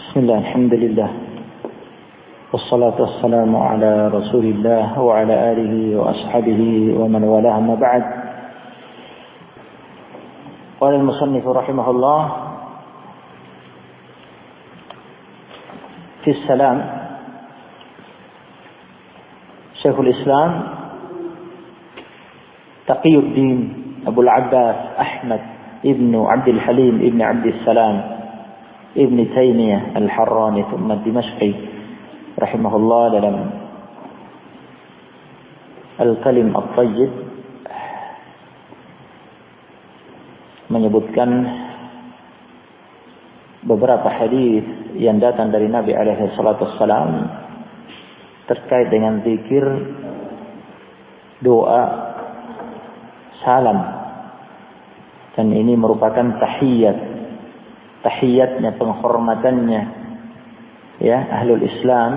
Bismillah, alhamdulillah. Wassalatu wassalamu ala Rasulillah wa ala alihi wa ashabihi wa man walah, amma ba'd. Qala al-musannif rahimahullah fi salam, Syekhul Islam Taqiyuddin Abu al-Abbas Ahmad ibn Abdul Halim ibn Abdul Salam Ibn Taymiyah Al-Harrani thumma Dimashqi rahimahullah dalam Al-Kalim At-Tayyib menyebutkan beberapa hadis yang datang dari Nabi alaihi salatu wassalam terkait dengan zikir, doa, salam, dan ini merupakan tahiyatnya, penghormatannya ya ahlul Islam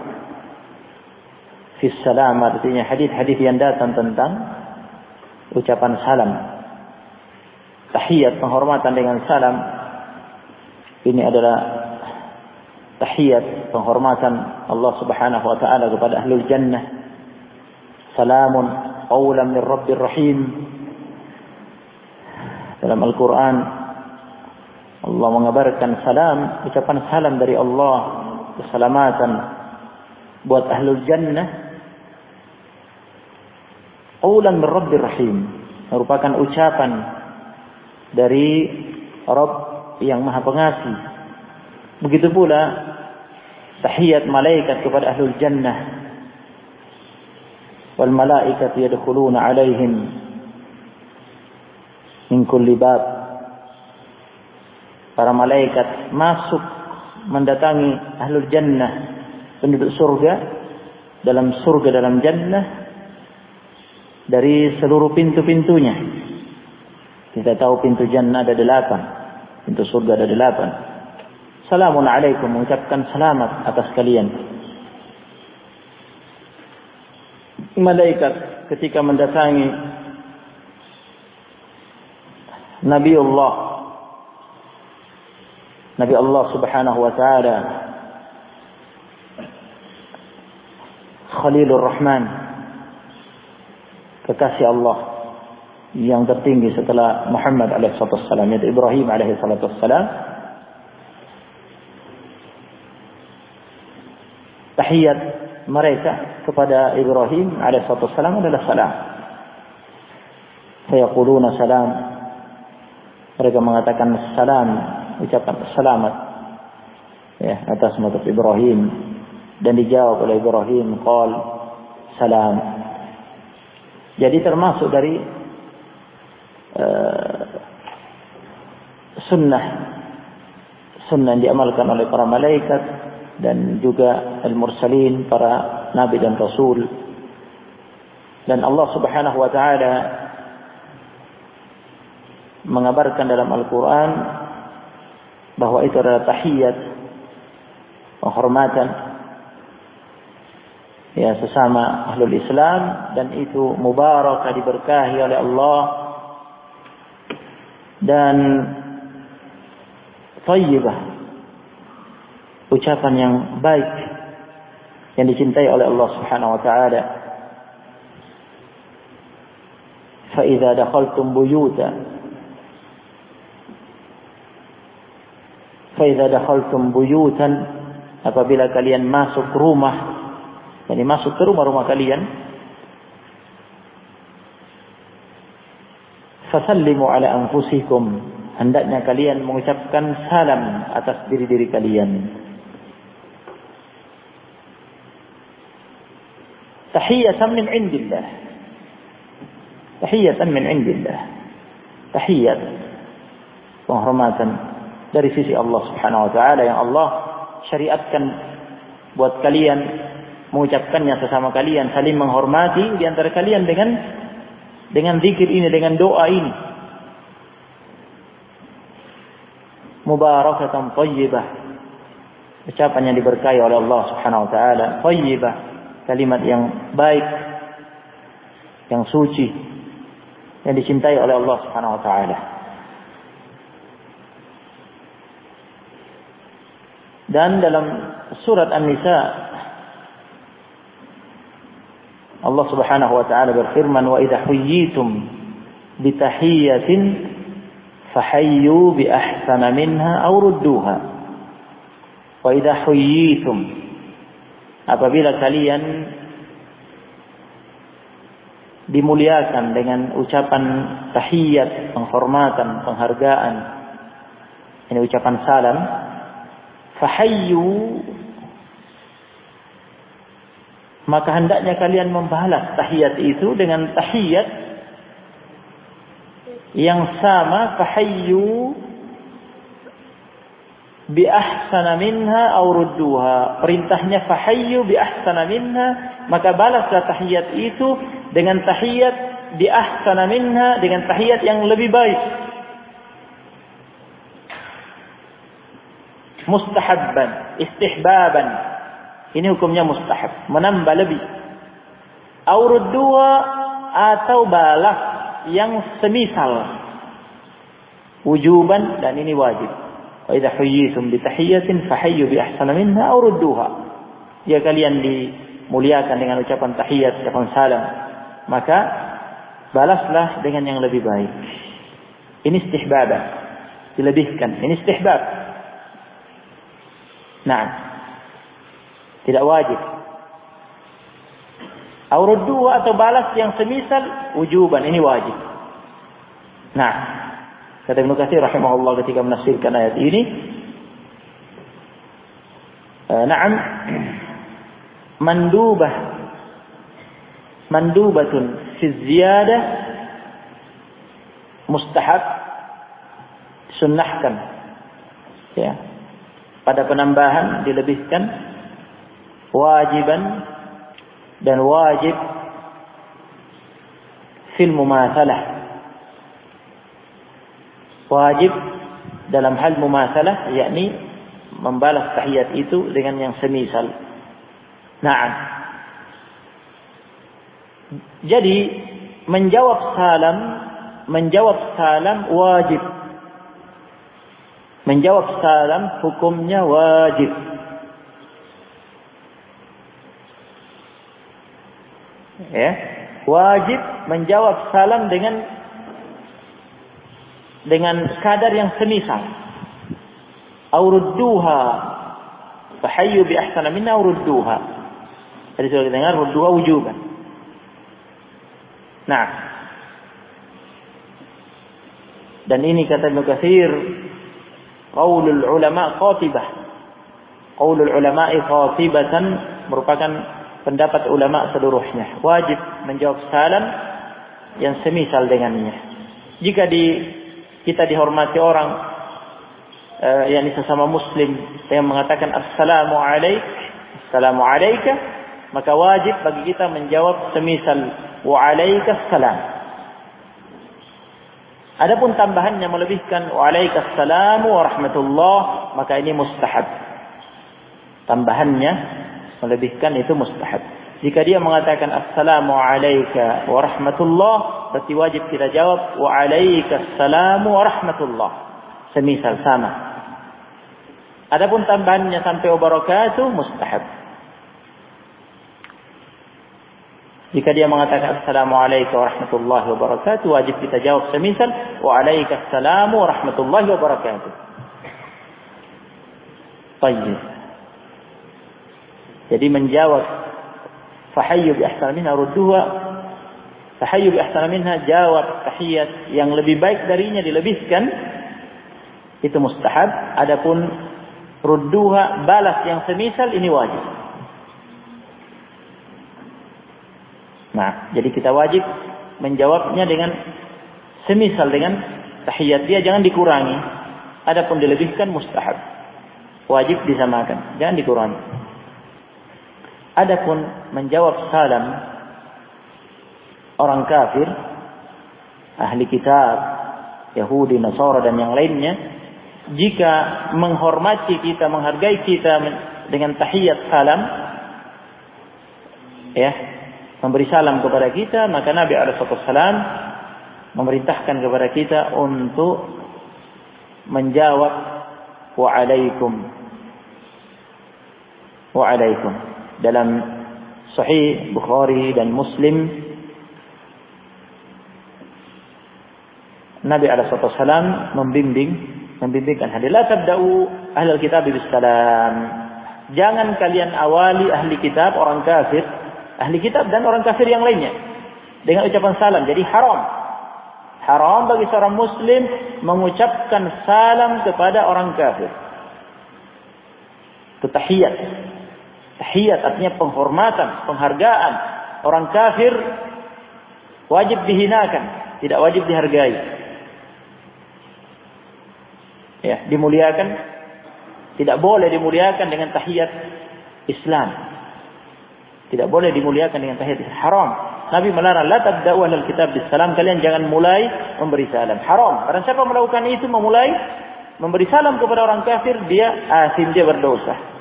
fi salam, artinya hadis-hadis yang datang tentang ucapan salam, tahiyat, penghormatan dengan salam. Ini adalah tahiyat, penghormatan Allah Subhanahu wa taala kepada ahlul jannah. Salamun qawlan min Rabbir Rahim. Dalam Al-Quran Allah mengabarkan salam, ucapan salam dari Allah, keselamatan buat ahlul jannah. Qawlan min Rabbir Rahim, merupakan ucapan dari Rabb yang Maha Pengasih. Begitu pula tahiyat malaikat kepada ahlul jannah. Wal malaikatu yadkhuluna alaihim min kulli bab. Para malaikat masuk mendatangi ahlul jannah, penduduk surga, dalam jannah dari seluruh pintu-pintunya. Kita tahu pintu jannah ada 8, pintu surga ada 8. Salamun alaikum, mengucapkan selamat atas kalian. Malaikat ketika mendatangi Nabi Allah Subhanahu wa taala, Khalilur Rahman, kekasih Allah yang tertinggi setelah Muhammad alaihi salatu wassalam, yaitu Ibrahim alaihi salatu wassalam. Tahiyat mereka kepada Ibrahim alaihi salatu wassalam adalah salam. Fayaquluna salam, mereka mengatakan salam, ucapan selamat ya atas motif Ibrahim, dan dijawab oleh Ibrahim qal salam. Jadi termasuk dari sunnah yang diamalkan oleh para malaikat dan juga al-mursalin, para nabi dan rasul. Dan Allah Subhanahu wa taala mengabarkan dalam Al-Quran bahwa itu adalah tahiyat, penghormatan ya sesama ahlul Islam, dan itu mubarakah, diberkahi oleh Allah, dan thayyibah, ucapan yang baik yang dicintai oleh Allah Subhanahu wa taala. Fa idza dakhaltum buyutan, apabila kalian masuk rumah, jadi masuk ke rumah-rumah kalian, fasallimu ala anfusikum, hendaknya kalian mengucapkan salam atas diri-diri kalian. Tahiyatan min indillah, tahiyatan min indillah, tahiyat, penghormatan dari sisi Allah Subhanahu wa taala yang Allah syariatkan buat kalian mengucapkannya sesama kalian, saling menghormati di antara kalian dengan zikir ini, dengan doa ini. Mubarakatan thayyibah, ucapan yang diberkahi oleh Allah Subhanahu wa taala. Thayyibah, kalimat yang baik, yang suci, yang dicintai oleh Allah Subhanahu wa taala. Dan dalam surat An-Nisa Allah Subhanahu wa taala berfirman, "Wa idza huyyitum bi tahiyyatin fahayyu bi ahsana minha aw rudduha." Wa idza huyyitum, apabila kalian dimuliakan dengan ucapan tahiyat, penghormatan, penghargaan, ini ucapan salam, fahayyu, maka hendaknya kalian membalas tahiyat itu dengan tahiyat yang sama, fahayyu bi ahsana minha aw rudduha. Perintahnya fahayyu bi ahsana minha, maka balaslah tahiyat itu dengan tahiyat bi ahsana minha, dengan tahiyat yang lebih baik. Mustahabban, istihbaban, ini hukumnya mustahab, menambah lebih. Aw rudduha, atau balas yang semisal, wujuban, dan ini wajib. Wa idza huyyitum bi tahiyyatin fahayyu bi ahsana minha aw rudduha. Jika kalian dimuliakan dengan ucapan tahiyat, ucapan salam, maka balaslah dengan yang lebih baik. Ini istihbaban, dilebihkan. Ini istihbab. Nah, tidak wajib. Aw rudduha, atau balas yang semisal, wujuban, ini wajib. Nah, kata Ibnu Katsir rahimahullah ketika menafsirkan ayat ini, na'am, mandubatun fi ziyadah, mustahab, sunnahkan, ya, pada penambahan dilebihkan, wajiban, dan wajib fil mumatsalah, wajib dalam hal mumatsalah, yakni membalas tahiyat itu dengan yang semisal. Nah, jadi menjawab salam wajib. Menjawab salam hukumnya wajib. Ya, wajib menjawab salam dengan kadar yang semisal. Aw rudduha, fahayyu bi ahsana minha aw rudduha. Tadi sudah kita dengar rudduha wujuban. Nah, dan ini kata Ibnu Katsir, qaulul ulama qatibah. Qaulul ulama'i qatibatan, merupakan pendapat ulama seluruhnya. Wajib menjawab salam yang semisal dengannya. Jika kita dihormati orang, yakni sesama muslim yang mengatakan assalamu alaik, assalamu alaika, maka wajib bagi kita menjawab semisal wa alaikas salam. Adapun tambahannya melebihkan wa alaikas salam wa rahmatullah, maka ini mustahab. Tambahannya melebihkan itu mustahab. Jika dia mengatakan assalamu alayka wa rahmatullah, berarti wajib kita jawab wa alaikas salam wa rahmatullah, semisal, sama. Adapun tambahannya sampai wa barakatuh, mustahab. Jika dia mengatakan assalamu alayka wa rahmatullahi wa barakatuh, wajib kita jawab semisal wa alaikas salam wa rahmatullahi wa barakatuh. Baik. Jadi menjawab fahayyu bi ahsana minha rudduha, fahayyu bi ahsana minha, jawab tahiyat yang lebih baik darinya dilebihkan, itu mustahab. Adapun rudduha, balas yang semisal, ini wajib. Nah, jadi kita wajib menjawabnya dengan semisal dengan tahiyat dia, jangan dikurangi. Adapun dilebihkan mustahab, wajib disamakan, jangan dikurangi. Adapun menjawab salam orang kafir, ahli kitab, Yahudi, Nasara dan yang lainnya, jika menghormati kita, menghargai kita dengan tahiyat salam, ya, memberi salam kepada kita, maka Nabi SAW memerintahkan kepada kita untuk menjawab wa alaikum, Wa'alaikum. Dalam Sahih Bukhari dan Muslim, Nabi SAW membimbingkan hadis, la tabda'u ahlul kitab bis salam. Jangan kalian awali ahli kitab, orang kafir, ahli kitab dan orang kafir yang lainnya dengan ucapan salam. Jadi haram bagi seorang muslim mengucapkan salam kepada orang kafir. Itu tahiyat. Tahiyat artinya penghormatan, penghargaan. Orang kafir wajib dihinakan, tidak wajib dihargai. Ya, dimuliakan, tidak boleh dimuliakan dengan tahiyat Islam. Tidak boleh dimuliakan dengan tahiyat Islam. Haram. Nabi melarang, la tabda'u ahlal kitab bis salam, kalian jangan mulai memberi salam. Haram. Karena siapa melakukan itu, memulai memberi salam kepada orang kafir, dia asim, dia berdosa.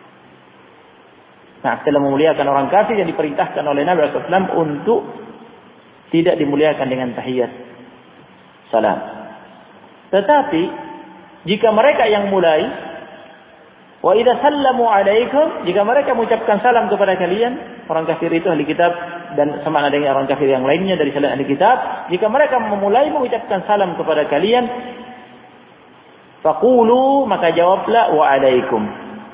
Nah, setelah memuliakan orang kafir yang diperintahkan oleh Nabi SAW untuk tidak dimuliakan dengan tahiyat salam. Tetapi jika mereka yang mulai, wa idza sallamu alaikum, jika mereka mengucapkan salam kepada kalian, orang kafir itu ahli kitab dan sama dengan orang kafir yang lainnya dari selain ahli kitab, jika mereka memulai mengucapkan salam kepada kalian, faqulu, maka jawablah wa alaikum.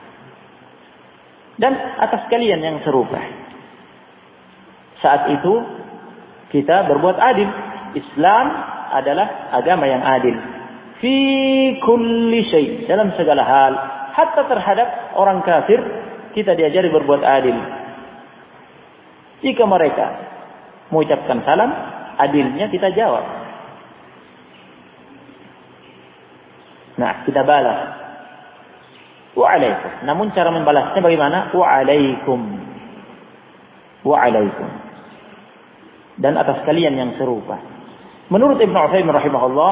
Dan atas kalian yang serupa. Saat itu kita berbuat adil. Islam adalah agama yang adil. Fi kulli syai, dalam segala hal, hatta terhadap orang kafir kita diajari berbuat adil. Jika mereka mengucapkan salam, adilnya kita jawab. Nah, kita balas. Wa'alaikum. Namun cara membalasnya bagaimana? Wa'alaikum. Wa'alaikum. Dan atas kalian yang serupa. Menurut Ibnu Utsaimin rahimahullah,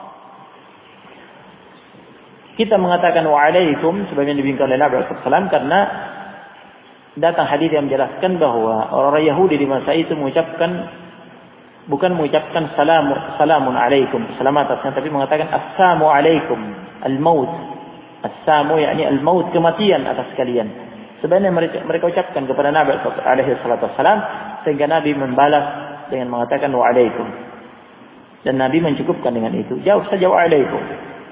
kita mengatakan wa'alaikum sebagaimana dibimbingkan oleh Nabi sallallahu alaihi wasallam karena datang hadis yang menjelaskan bahwa orang Yahudi di masa itu bukan mengucapkan salamun alaikum, selamat atasnya, tapi mengatakan assalamu alaikum, al-maut. As-samu yakni al-maut, kematian atas kalian. Sebenarnya mereka ucapkan kepada Nabi alaihi salatu wasallam, sehingga Nabi membalas dengan mengatakan wa'alaikum. Dan Nabi mencukupkan dengan itu. Jawab saja wa'alaikum.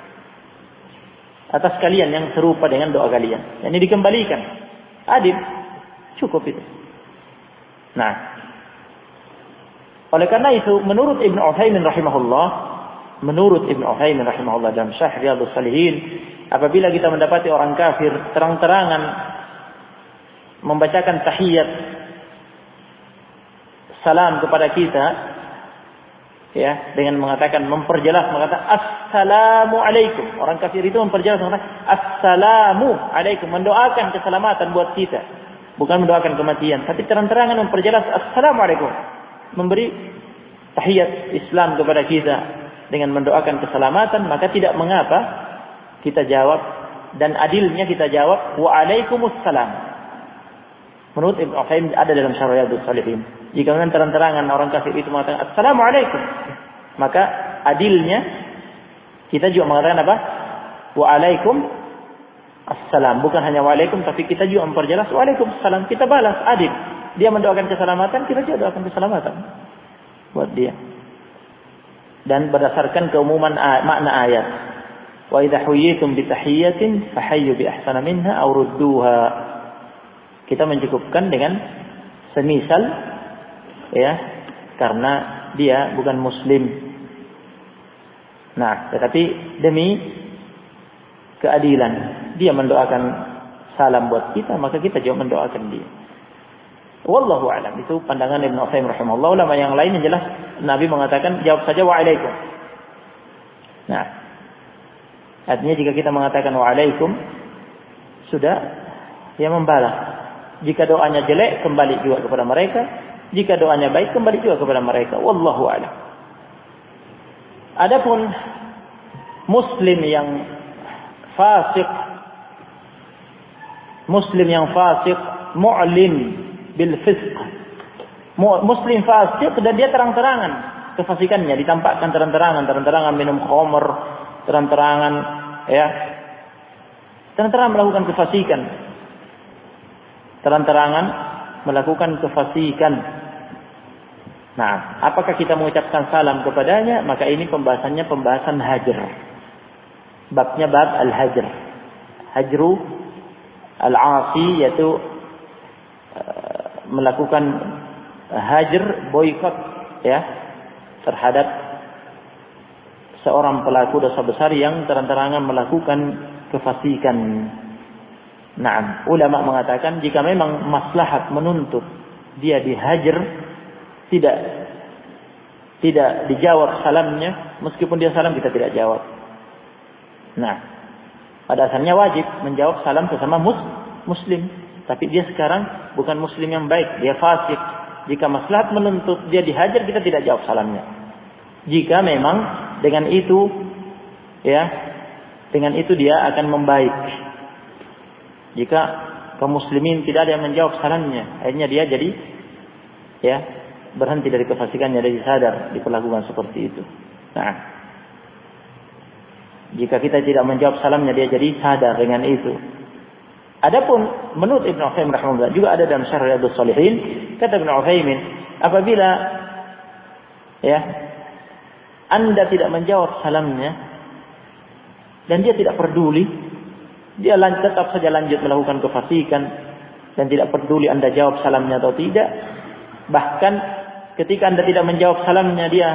Atas kalian yang serupa dengan doa kalian. Yang ini dikembalikan. Adil. Cukup itu. Nah. Oleh karena itu, menurut Ibnu Utsaimin rahimahullah dalam Syarh Riyadhus Shalihin, apabila kita mendapati orang kafir terang-terangan membacakan tahiyat salam kepada kita, ya, dengan memperjelas mengatakan assalamu alaikum. Orang kafir itu memperjelas mengatakan assalamu alaikum, mendoakan keselamatan buat kita, bukan mendoakan kematian, tapi terang-terangan memperjelas assalamu alaikum, memberi tahiyat Islam kepada kita dengan mendoakan keselamatan, maka tidak mengapa kita jawab, dan adilnya kita jawab wa'alaikumussalam. Menurut Ibnu Utsaimin ada dalam Syarh Riyadhus Shalihin. Jika memang terang-terangan orang kafir itu mengatakan assalamu alaikum, maka adilnya kita juga mengatakan apa? Wa'alaikum assalam. Bukan hanya wa'alaikum, tapi kita juga memperjelas wa'alaikumussalam. Kita balas adil. Dia mendoakan keselamatan, kita juga doakan keselamatan buat dia. Dan berdasarkan keumuman makna ayat, wa idza huyyitum bi tahiyyatin fahayyu bi ahsana minha aw rudduha. Kita mencukupkan dengan semisal, ya, karena dia bukan muslim. Nah, tetapi demi keadilan dia mendoakan salam buat kita, maka kita juga mendoakan dia. Wallahu a'lam. Itu pandangan Ibnu Utsaimin rahimahullah. Ulama yang lain yang jelas Nabi mengatakan jawab saja wa'alaikum. Nah, artinya jika kita mengatakan wa'alaikum, sudah dia membalas. Jika doanya jelek, kembali juga kepada mereka. Jika doanya baik, kembali juga kepada mereka. Wallahu a'lam. Adapun muslim yang fasik, mu'lin bil fisq. Muslim fasik dan dia terang-terangan kefasikannya, ditampakkan terang-terangan minum khamr, terang-terangan melakukan kefasikan. terang-terangan melakukan kefasikan. Nah, apakah kita mengucapkan salam kepadanya? Maka ini pembahasannya pembahasan hajr. Babnya bab al-hajr. Hajru al-asi, yaitu melakukan hajr, boikot ya terhadap seorang pelaku dosa besar yang terang-terangan melakukan kefasikan. Nah, ulama mengatakan jika memang maslahat menuntut dia dihajar, tidak dijawab salamnya, meskipun dia salam kita tidak jawab. Nah, pada asalnya wajib menjawab salam sesama muslim, tapi dia sekarang bukan muslim yang baik, dia fasik. Jika maslahat menuntut dia dihajar, kita tidak jawab salamnya. Jika memang dengan itu dia akan membaik. Jika kaum muslimin tidak ada yang menjawab salamnya, akhirnya dia jadi berhenti dari kefasikannya, dari sadar diperlakukan seperti itu. Nah, jika kita tidak menjawab salamnya, dia jadi sadar dengan itu. Adapun menurut Ibnu Utsaimin rahimahullah, juga ada dalam Syarh Riyadhus Shalihin, kata Ibnu Utsaimin, apabila Anda tidak menjawab salamnya dan dia tidak peduli, dia tetap saja lanjut melakukan kefasikan dan tidak peduli Anda jawab salamnya atau tidak. Bahkan ketika Anda tidak menjawab salamnya, dia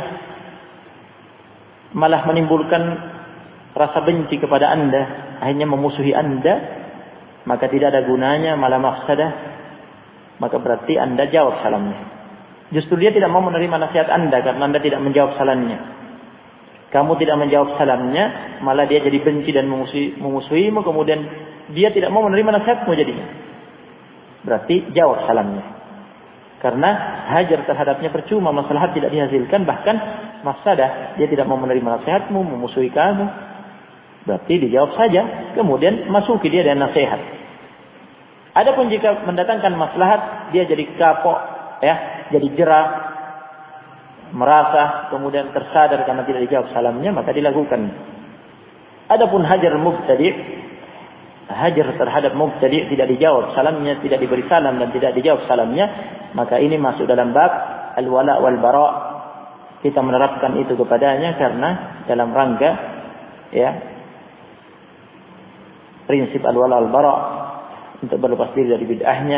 malah menimbulkan rasa benci kepada Anda, akhirnya memusuhi Anda, maka tidak ada gunanya, malah mafsadah. Maka berarti Anda jawab salamnya. Justru dia tidak mau menerima nasihat Anda karena Anda tidak menjawab salamnya. Kamu tidak menjawab salamnya, malah dia jadi benci dan memusuhimu, kemudian dia tidak mau menerima nasihatmu jadinya. Berarti jawab salamnya. Karena hajar terhadapnya percuma, maslahat tidak dihasilkan, bahkan mafsadah, dia tidak mau menerima nasihatmu, memusuhi kamu. Berarti dijawab saja, kemudian masuki dia dengan nasihat. Adapun jika mendatangkan maslahat, dia jadi kapok, jadi jerah, merasa, kemudian tersadar karena tidak dijawab salamnya, maka dilakukan. Adapun hajar mubtadi', hajar terhadap mubtadi' tidak dijawab salamnya, tidak diberi salam dan tidak dijawab salamnya, maka ini masuk dalam bab al-wala wal bara'. Kita menerapkan itu kepadanya karena dalam rangka prinsip al-wala wal bara' untuk berlepas diri dari bid'ahnya.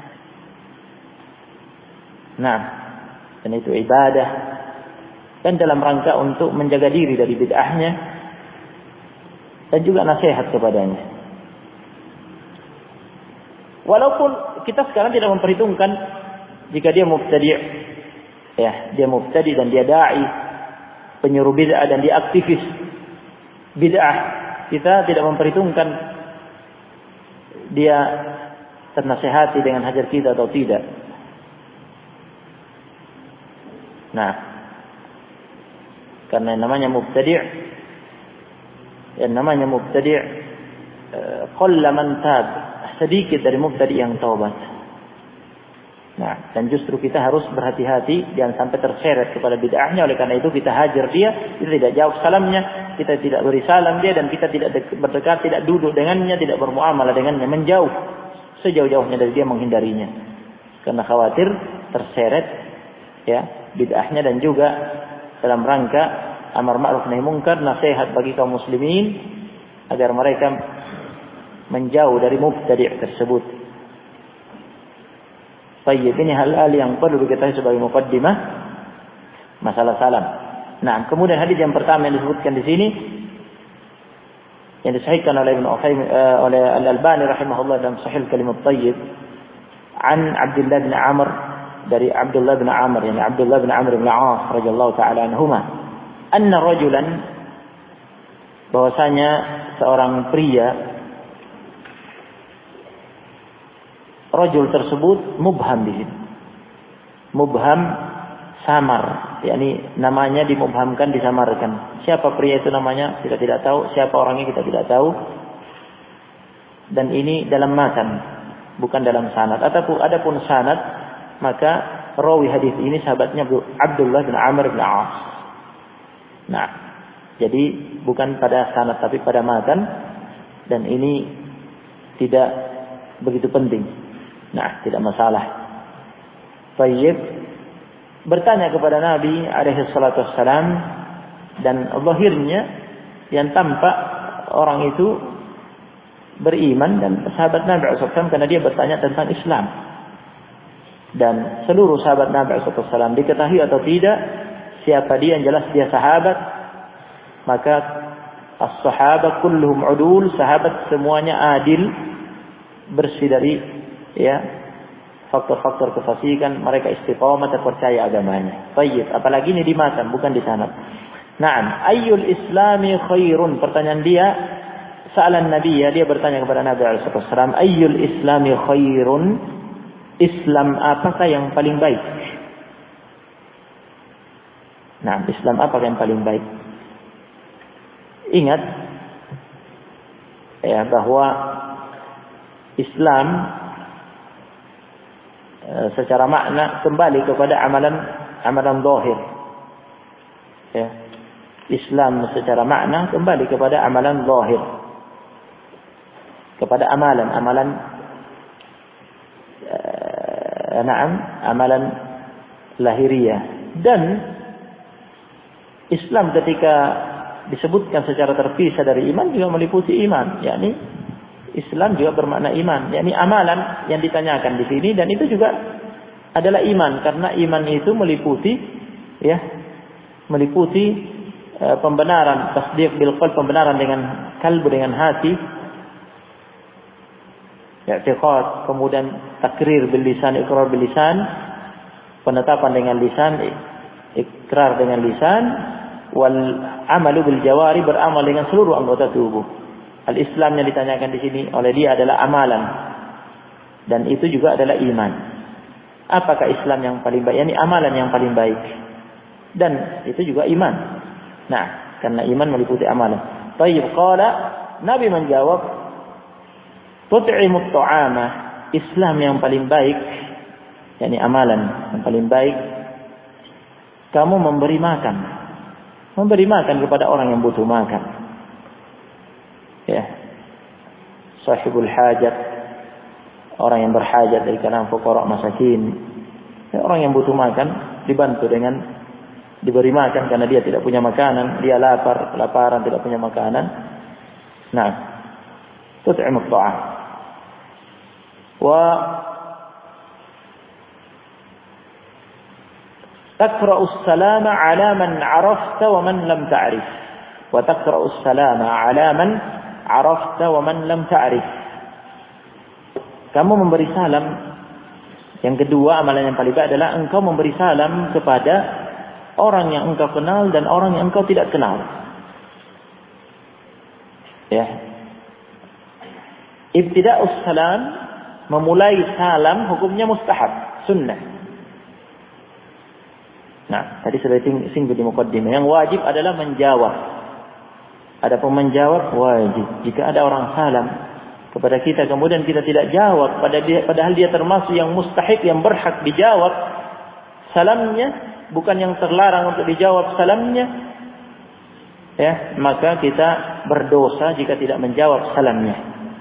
Nah, dan itu ibadah, dan dalam rangka untuk menjaga diri dari bid'ahnya dan juga nasihat kepadanya. Walaupun kita sekarang tidak memperhitungkan jika dia mubtadi', dia mubtadi' dan dia da'i, penyuruh bid'ah dan dia aktivis bid'ah, kita tidak memperhitungkan dia ternasihati dengan hajar kita atau tidak. Nah, karena namanya mubtadi', qalla man tab, sedikit dari mubtadi' yang taubat. Nah, dan justru kita harus berhati-hati jangan sampai terseret kepada bid'ahnya. Oleh karena itu kita hajar dia, kita tidak jawab salamnya, kita tidak beri salam dia, dan kita tidak berdekat, tidak duduk dengannya, tidak bermuamalah dengannya, menjauh sejauh-jauhnya dari dia, menghindarinya. Karena khawatir terseret bid'ahnya, dan juga dalam rangka amar ma'ruf nahi munkar, nasihat bagi kaum muslimin agar mereka menjauh dari mubtadi' tersebut. Baik, ini hal-hal yang perlu diketahui sebagai muqaddimah masalah salam. Nah, kemudian hadis yang pertama yang disebutkan di sini yang disahihkan oleh Ibnu Utsaimin oleh Al-Albani rahimahullah dalam Sahih Kalimat Thayyib, an Abdullah bin Amr, dari Abdullah bin Amr, yani Abdullah bin Amr bin Al-'As radhiyallahu taala anhuma, anna rajulan, bahwasanya seorang pria, rajul tersebut mubham di sini. Mubham, samar, yakni namanya dimubhamkan, disamarkan. Siapa pria itu namanya kita tidak tahu, siapa orangnya kita tidak tahu. Dan ini dalam matan, bukan dalam sanad. Adapun sanad, maka rawi hadis ini sahabatnya Abdullah bin Amr bin Al-'As. Nah, jadi bukan pada sanad tapi pada matan, dan ini tidak begitu penting. Nah, tidak masalah. Tayyib. Bertanya kepada Nabi alaihi salatu wassalam, dan zahirnya yang tampak orang itu beriman dan sahabat Nabi alaihi salatu wassalam, karena dia bertanya tentang Islam. Dan seluruh sahabat Nabi alaihi salatu wassalam diketahui atau tidak siapa dia, yang jelas dia sahabat. Maka as-sahabah kulluhum udul, sahabat semuanya adil, bersih dari faktor-faktor kefasikan, mereka istiqamah, terpercaya agamanya. Tayyib, apalagi ini di matan, bukan di sanad. Naam, ayyul islami khairun? Pertanyaan dia, sa'alan Nabi, dia bertanya kepada Nabi sallallahu alaihi wasallam, ayyul islami khairun? Islam apakah yang paling baik? Nah, Islam apakah yang paling baik? Ingat bahwa Islam secara makna kembali kepada amalan zahir. Islam secara makna kembali kepada amalan zahir, kepada amalan lahiriah. Dan Islam ketika disebutkan secara terpisah dari iman juga meliputi iman, yakni Islam juga bermakna iman, yakni amalan yang ditanyakan di sini, dan itu juga adalah iman, karena iman itu meliputi pembenaran, tasdiq bil qalb, pembenaran dengan kalbu, dengan hati, i'tiqad, kemudian takrir bil lisan, iqrar bil lisan, penetapan dengan lisan, ikrar dengan lisan, wal amalu bil jawari, beramal dengan seluruh anggota tubuh. Al-Islam yang ditanyakan di sini oleh dia adalah amalan, dan itu juga adalah iman. Apakah Islam yang paling baik? Yani amalan yang paling baik, dan itu juga iman. Nah, karena iman meliputi amalan. Tayyib, qala, Nabi menjawab, tut'imut ta'ama, Islam yang paling baik, yani amalan yang paling baik, kamu memberi makan kepada orang yang butuh makan. Sahibul hajat, orang yang berhajat dari kalangan fuqara masakin. Orang yang butuh makan dibantu dengan diberi makan, karena dia tidak punya makanan, dia kelaparan, tidak punya makanan. Nah, tut'imut ta'am. Wa taqra'us salama 'ala man 'arafta wa man lam ta'rif. Wa taqra'us salama 'ala man 'arafta wa man lam ta'rif. Kamu memberi salam. Yang kedua, amalan yang paling baik adalah engkau memberi salam kepada orang yang engkau kenal dan orang yang engkau tidak kenal. Ibtida'us salam, memulai salam, hukumnya mustahab, sunnah. Nah, tadi sudah singgung di muqaddimah. Yang wajib adalah menjawab. Adapun menjawab wajib. Jika ada orang salam kepada kita, kemudian kita tidak jawab, padahal dia termasuk yang mustahik, yang berhak dijawab salamnya, bukan yang terlarang untuk dijawab salamnya, maka kita berdosa jika tidak menjawab salamnya.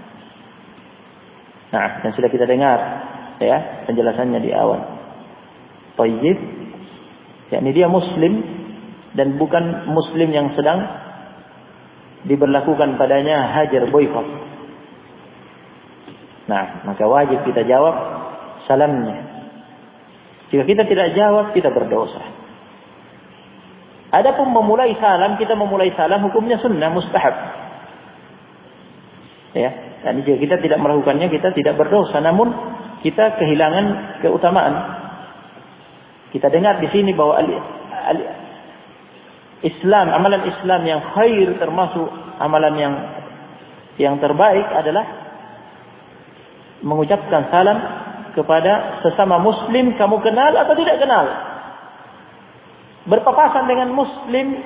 Nah, yang sudah kita dengar penjelasannya di awal. Tayyib, yakni dia muslim dan bukan muslim yang sedang diberlakukan padanya hajar, boykot. Nah, maka wajib kita jawab salamnya. Jika kita tidak jawab, kita berdosa. Adapun memulai salam, kita memulai salam hukumnya sunnah, mustahab. Dan jika kita tidak melakukannya, kita tidak berdosa, namun kita kehilangan keutamaan. Kita dengar di sini bahwa Islam, amalan Islam yang khair, termasuk amalan yang terbaik adalah mengucapkan salam kepada sesama muslim, kamu kenal atau tidak kenal. Berpapasan dengan muslim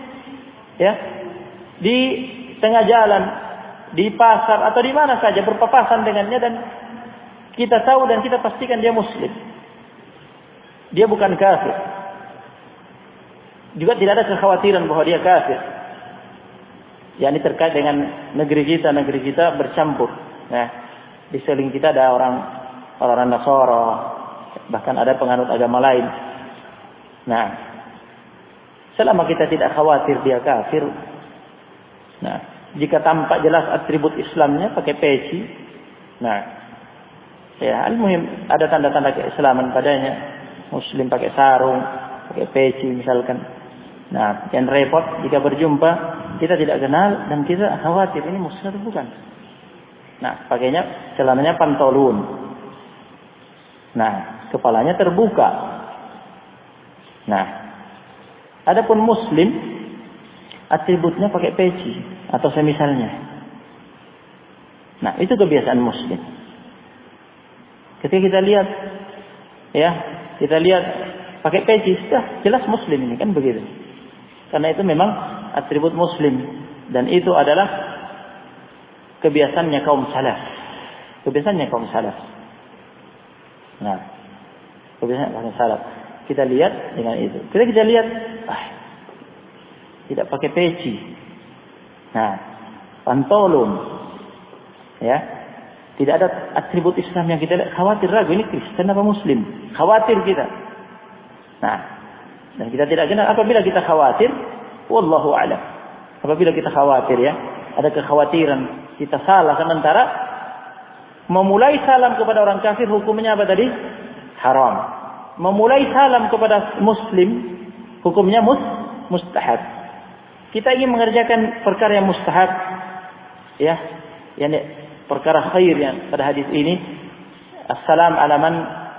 di tengah jalan, di pasar atau di mana saja, berpapasan dengannya dan kita tahu dan kita pastikan dia muslim. Dia bukan kafir. Juga tidak ada kekhawatiran bahwa dia kafir. Ini terkait dengan negeri kita bercampur. Di seling kita ada orang orang Nasara, bahkan ada penganut agama lain. Nah, selama kita tidak khawatir dia kafir, nah, jika tampak jelas atribut Islamnya pakai peci, nah, ya, al-muhim ada tanda-tanda keislaman padanya, Muslim pakai sarung, pakai peci misalkan. Nah, yang repot jika berjumpa kita tidak kenal dan kita khawatir ini Muslim atau bukan. Nah, pakainya celananya pantolun. Nah, kepalanya terbuka. Nah, adapun Muslim atributnya pakai peci atau semisalnya. Nah, itu kebiasaan Muslim. Ketika kita lihat, ya, kita lihat pakai peci, sudah jelas Muslim ini, kan begitu. Karena itu memang atribut Muslim dan itu adalah kebiasaannya kaum salaf. Kebiasaannya kaum salaf. Nah, kebiasaan kaum salaf. Kita lihat dengan itu. Kita lihat, tidak pakai peci. Nah, pantolon. Ya. Tidak ada atribut Islam yang kita lihat. Khawatir ragu ini Kristen apa Muslim. Khawatir kita. Nah, dan kita tidak kenal. Apabila kita khawatir, wallahu a'lam. Apabila kita khawatir, ya, ada kekhawatiran kita salah, sementara memulai salam kepada orang kafir hukumnya apa tadi? Haram. Memulai salam kepada Muslim hukumnya mustahab. Kita ingin mengerjakan perkara yang mustahab, ya, yani perkara khair yang pada hadis ini, assalam ala man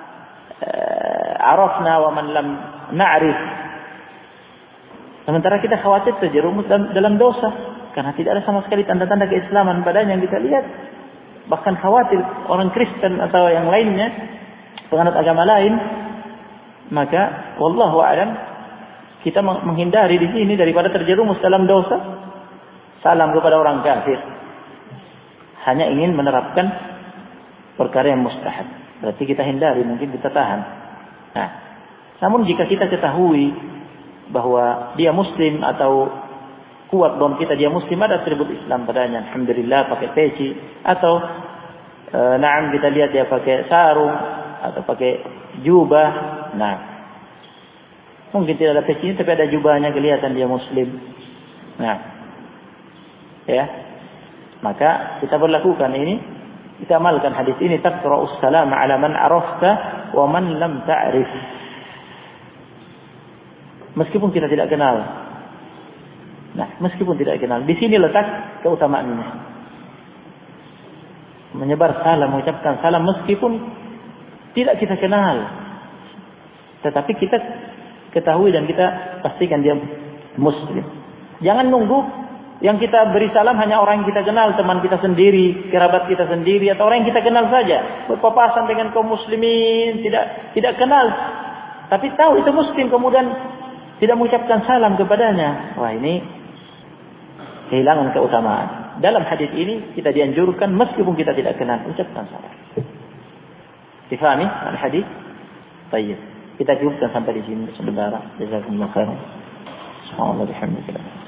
arafna wa man lam na'rif. Sementara kita khawatir terjerumus dalam dosa karena tidak ada sama sekali tanda-tanda keislaman padanya yang kita lihat. Bahkan khawatir orang Kristen atau yang lainnya, penganut agama lain, maka wallahu a'lam kita menghindari di sini daripada terjerumus dalam dosa salam kepada orang kafir. Hanya ingin menerapkan perkara yang mustahab. Berarti kita hindari, mungkin kita tahan. Nah, namun jika kita ketahui bahwa dia Muslim atau kuat bom kita dia Muslim, ada atribut Islam padanya, alhamdulillah, pakai peci atau naam kita lihat dia pakai sarung atau pakai jubah, nah mungkin tidak ada pecinya tapi ada jubahnya, kelihatan dia Muslim. Nah, ya, maka kita berlakukan ini, kita amalkan hadis ini, taqra'us salam ala man arafta wa man lam ta'rif. Meskipun kita tidak kenal. Nah, meskipun tidak kenal, di sini letak keutamaannya. Menyebar salam, mengucapkan salam meskipun tidak kita kenal. Tetapi kita ketahui dan kita pastikan dia Muslim. Jangan nunggu yang kita beri salam hanya orang yang kita kenal, teman kita sendiri, kerabat kita sendiri, atau orang yang kita kenal saja. Berpapasan dengan kaum muslimin, tidak kenal. Tapi tahu itu Muslim, kemudian tidak mengucapkan salam kepadanya. Wah, ini kehilangan keutamaan. Dalam hadis ini kita dianjurkan meskipun kita tidak kenal, ucapkan salam. Difahami al-hadis? Baik. Kita cukupkan sampai di sini sebentar. Jazakumullah khairan. Subhanallah bihamdillah.